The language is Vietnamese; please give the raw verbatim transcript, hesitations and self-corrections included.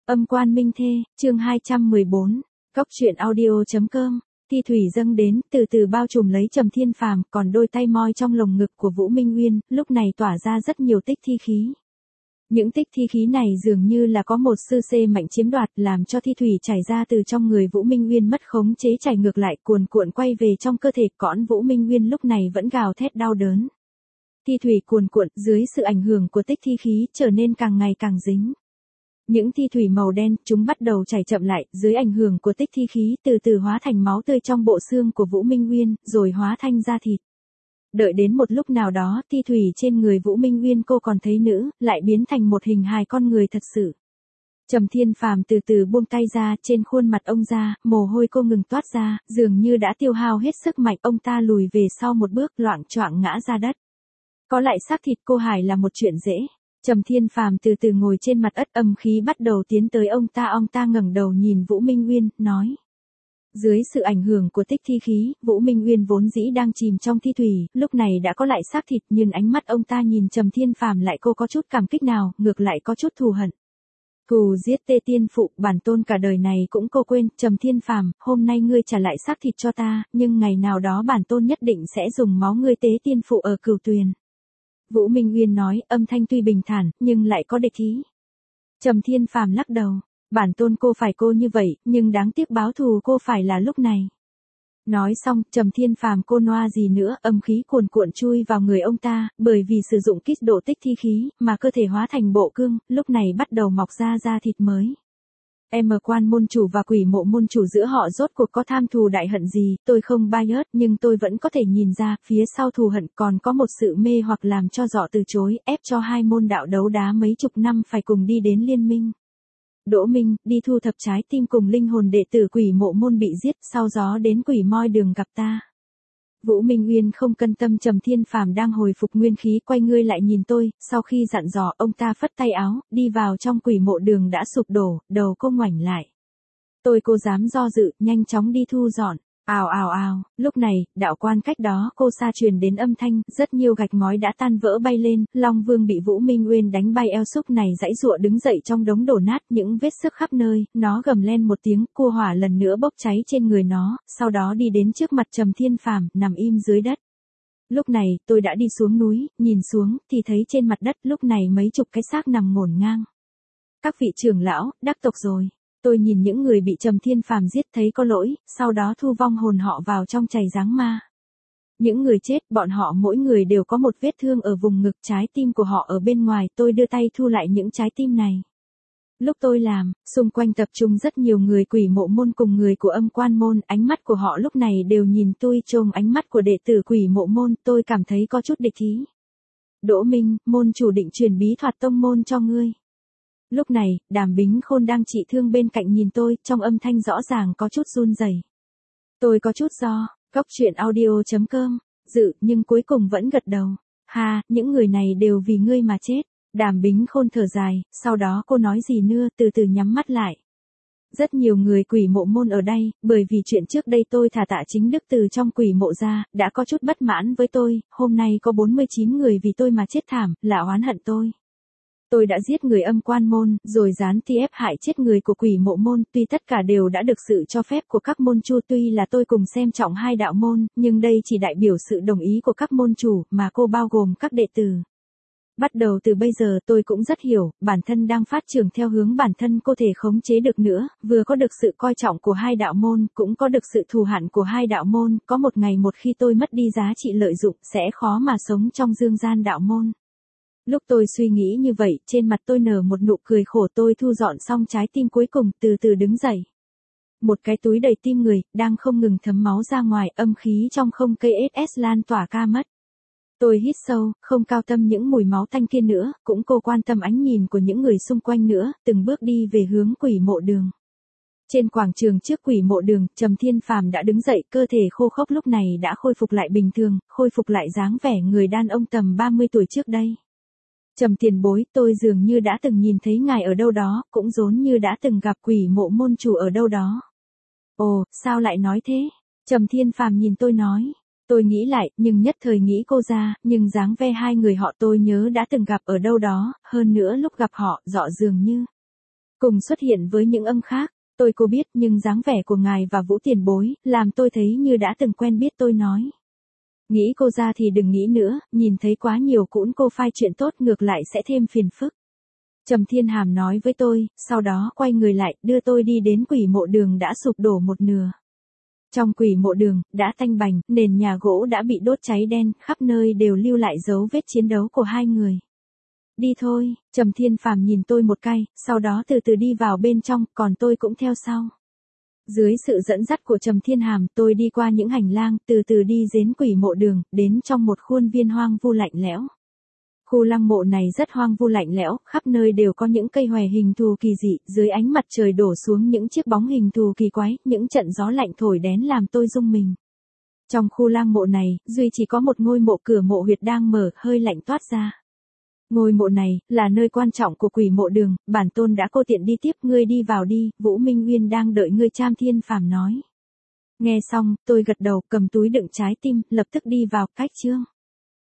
Âm quan minh thê, chương hai trăm mười bốn, Cóc truyện audio.com. Thi thủy dâng đến, từ từ bao trùm lấy Trầm Thiên Phàm, còn đôi tay moi trong lồng ngực của Vũ Minh Nguyên, lúc này tỏa ra rất nhiều tích thi khí. Những tích thi khí này dường như là có một sư xê mạnh chiếm đoạt, làm cho thi thủy chảy ra từ trong người Vũ Minh Nguyên mất khống chế chảy ngược lại, cuồn cuộn quay về trong cơ thể. Cõn Vũ Minh Nguyên lúc này vẫn gào thét đau đớn. Thi thủy cuồn cuộn dưới sự ảnh hưởng của tích thi khí trở nên càng ngày càng dính. Những thi thủy màu đen, chúng bắt đầu chảy chậm lại, dưới ảnh hưởng của tích thi khí từ từ hóa thành máu tươi trong bộ xương của Vũ Minh Nguyên, rồi hóa thành da thịt. Đợi đến một lúc nào đó, thi thủy trên người Vũ Minh Nguyên cô còn thấy nữ, lại biến thành một hình hài con người thật sự. Trầm Thiên Phàm từ từ buông tay ra, trên khuôn mặt ông ra, mồ hôi cô ngừng toát ra, dường như đã tiêu hao hết sức mạnh, ông ta lùi về sau một bước, loạng choạng ngã ra đất. Có lại xác thịt cô hài là một chuyện dễ. Trầm Thiên Phàm từ từ ngồi trên mặt đất, âm khí bắt đầu tiến tới ông ta, ông ta ngẩng đầu nhìn Vũ Minh Nguyên, nói. Dưới sự ảnh hưởng của tích thi khí, Vũ Minh Nguyên vốn dĩ đang chìm trong thi thủy, lúc này đã có lại xác thịt, nhưng ánh mắt ông ta nhìn Trầm Thiên Phàm lại cô có chút cảm kích nào, ngược lại có chút thù hận. Cù giết Tê Tiên Phụ, bản tôn cả đời này cũng cô quên. Trầm Thiên Phàm, hôm nay ngươi trả lại xác thịt cho ta, nhưng ngày nào đó bản tôn nhất định sẽ dùng máu ngươi tế Tiên Phụ ở Cửu Tuyền. Vũ Minh Nguyên nói, âm thanh tuy bình thản, nhưng lại có địch ý. Trầm Thiên Phàm lắc đầu, bản tôn cô phải cô như vậy, nhưng đáng tiếc báo thù cô phải là lúc này. Nói xong, Trầm Thiên Phàm cô noa gì nữa, âm khí cuồn cuộn chui vào người ông ta, bởi vì sử dụng kích độ tích thi khí, mà cơ thể hóa thành bộ cương, lúc này bắt đầu mọc ra da thịt mới. Em quan môn chủ và quỷ mộ môn chủ giữa họ rốt cuộc có tham thù đại hận gì, tôi không bias, nhưng tôi vẫn có thể nhìn ra, phía sau thù hận còn có một sự mê hoặc làm cho dọ từ chối, ép cho hai môn đạo đấu đá mấy chục năm phải cùng đi đến liên minh. Đỗ Minh, đi thu thập trái tim cùng linh hồn đệ tử quỷ mộ môn bị giết, sau gió đến quỷ moi đường gặp ta. Vũ Minh Nguyên không cân tâm. Trầm Thiên Phàm đang hồi phục nguyên khí, quay ngươi lại nhìn tôi, sau khi dặn dò, ông ta phất tay áo, đi vào trong quỷ mộ đường đã sụp đổ, đầu cô ngoảnh lại. Tôi cô dám do dự, nhanh chóng đi thu dọn. Ào ào ào, lúc này, đạo quan cách đó cô xa truyền đến âm thanh, rất nhiều gạch ngói đã tan vỡ bay lên, Long Vương bị Vũ Minh Nguyên đánh bay, eo xúc này giãy giụa đứng dậy trong đống đổ nát, những vết xước khắp nơi, nó gầm lên một tiếng, cua hỏa lần nữa bốc cháy trên người nó, sau đó đi đến trước mặt Trầm Thiên Phàm, nằm im dưới đất. Lúc này, tôi đã đi xuống núi, nhìn xuống, thì thấy trên mặt đất lúc này mấy chục cái xác nằm ngổn ngang. Các vị trưởng lão, đắc tộc rồi. Tôi nhìn những người bị Trầm Thiên Phàm giết thấy có lỗi, sau đó thu vong hồn họ vào trong chày giáng ma. Những người chết, bọn họ mỗi người đều có một vết thương ở vùng ngực, trái tim của họ ở bên ngoài, tôi đưa tay thu lại những trái tim này. Lúc tôi làm, xung quanh tập trung rất nhiều người quỷ mộ môn cùng người của âm quan môn, ánh mắt của họ lúc này đều nhìn tôi, trông ánh mắt của đệ tử quỷ mộ môn, tôi cảm thấy có chút địch ý. Đỗ Minh, môn chủ định truyền bí thuật tông môn cho ngươi. Lúc này, Đàm Bính Khôn đang trị thương bên cạnh nhìn tôi, trong âm thanh rõ ràng có chút run rẩy. Tôi có chút do, Cóc truyện audio.com, dự, nhưng cuối cùng vẫn gật đầu. Ha, những người này đều vì ngươi mà chết. Đàm Bính Khôn thở dài, sau đó cô nói gì nữa, từ từ nhắm mắt lại. Rất nhiều người quỷ mộ môn ở đây, bởi vì chuyện trước đây tôi thả Tạ Chính Đức từ trong quỷ mộ ra, đã có chút bất mãn với tôi, hôm nay có bốn mươi chín người vì tôi mà chết thảm, là oán hận tôi. Tôi đã giết người âm quan môn, rồi gián tiếp hại chết người của quỷ mộ môn, tuy tất cả đều đã được sự cho phép của các môn chu, tuy là tôi cùng xem trọng hai đạo môn, nhưng đây chỉ đại biểu sự đồng ý của các môn chủ, mà cô bao gồm các đệ tử. Bắt đầu từ bây giờ tôi cũng rất hiểu, bản thân đang phát triển theo hướng bản thân cô thể khống chế được nữa, vừa có được sự coi trọng của hai đạo môn, cũng có được sự thù hận của hai đạo môn, có một ngày một khi tôi mất đi giá trị lợi dụng, sẽ khó mà sống trong dương gian đạo môn. Lúc tôi suy nghĩ như vậy, trên mặt tôi nở một nụ cười khổ, tôi thu dọn xong trái tim cuối cùng, từ từ đứng dậy. Một cái túi đầy tim người, đang không ngừng thấm máu ra ngoài, âm khí trong không cây ét ét lan tỏa ca mất. Tôi hít sâu, không cao tâm những mùi máu tanh kia nữa, cũng cô quan tâm ánh nhìn của những người xung quanh nữa, từng bước đi về hướng quỷ mộ đường. Trên quảng trường trước quỷ mộ đường, Trầm Thiên Phàm đã đứng dậy, cơ thể khô khốc lúc này đã khôi phục lại bình thường, khôi phục lại dáng vẻ người đàn ông tầm ba mươi tuổi trước đây. Trầm tiền bối, tôi dường như đã từng nhìn thấy ngài ở đâu đó, cũng giống như đã từng gặp quỷ mộ môn chủ ở đâu đó. Ồ, sao lại nói thế? Trầm Thiên Phàm nhìn tôi nói. Tôi nghĩ lại, nhưng nhất thời nghĩ cô ra, nhưng dáng vẻ hai người họ tôi nhớ đã từng gặp ở đâu đó, hơn nữa lúc gặp họ, rõ dường như. cùng xuất hiện với những âm khác. Tôi cô biết nhưng dáng vẻ của ngài và Vũ tiền bối, làm tôi thấy như đã từng quen biết. Tôi nói. Nghĩ cô ra thì đừng nghĩ nữa, nhìn thấy quá nhiều cũng cô phai chuyện tốt ngược lại sẽ thêm phiền phức. Trầm Thiên Hàm nói với tôi, sau đó quay người lại, đưa tôi đi đến quỷ mộ đường đã sụp đổ một nửa. Trong quỷ mộ đường, đã tanh bành, nền nhà gỗ đã bị đốt cháy đen, khắp nơi đều lưu lại dấu vết chiến đấu của hai người. Đi thôi, Trầm Thiên Phàm nhìn tôi một cái, sau đó từ từ đi vào bên trong, còn tôi cũng theo sau. Dưới sự dẫn dắt của Trầm Thiên Hàm, tôi đi qua những hành lang, từ từ đi đến quỷ mộ đường, đến trong một khuôn viên hoang vu lạnh lẽo. Khu lăng mộ này rất hoang vu lạnh lẽo, khắp nơi đều có những cây hòe hình thù kỳ dị, dưới ánh mặt trời đổ xuống những chiếc bóng hình thù kỳ quái, những trận gió lạnh thổi đến làm tôi rung mình. Trong khu lăng mộ này, duy chỉ có một ngôi mộ cửa mộ huyệt đang mở, hơi lạnh toát ra. Ngôi mộ này, là nơi quan trọng của quỷ mộ đường, bản tôn đã cô tiện đi tiếp, ngươi đi vào đi, Vũ Minh Uyên đang đợi ngươi, Trảm Thiên Phàm nói. Nghe xong, tôi gật đầu, cầm túi đựng trái tim, lập tức đi vào, cách chương.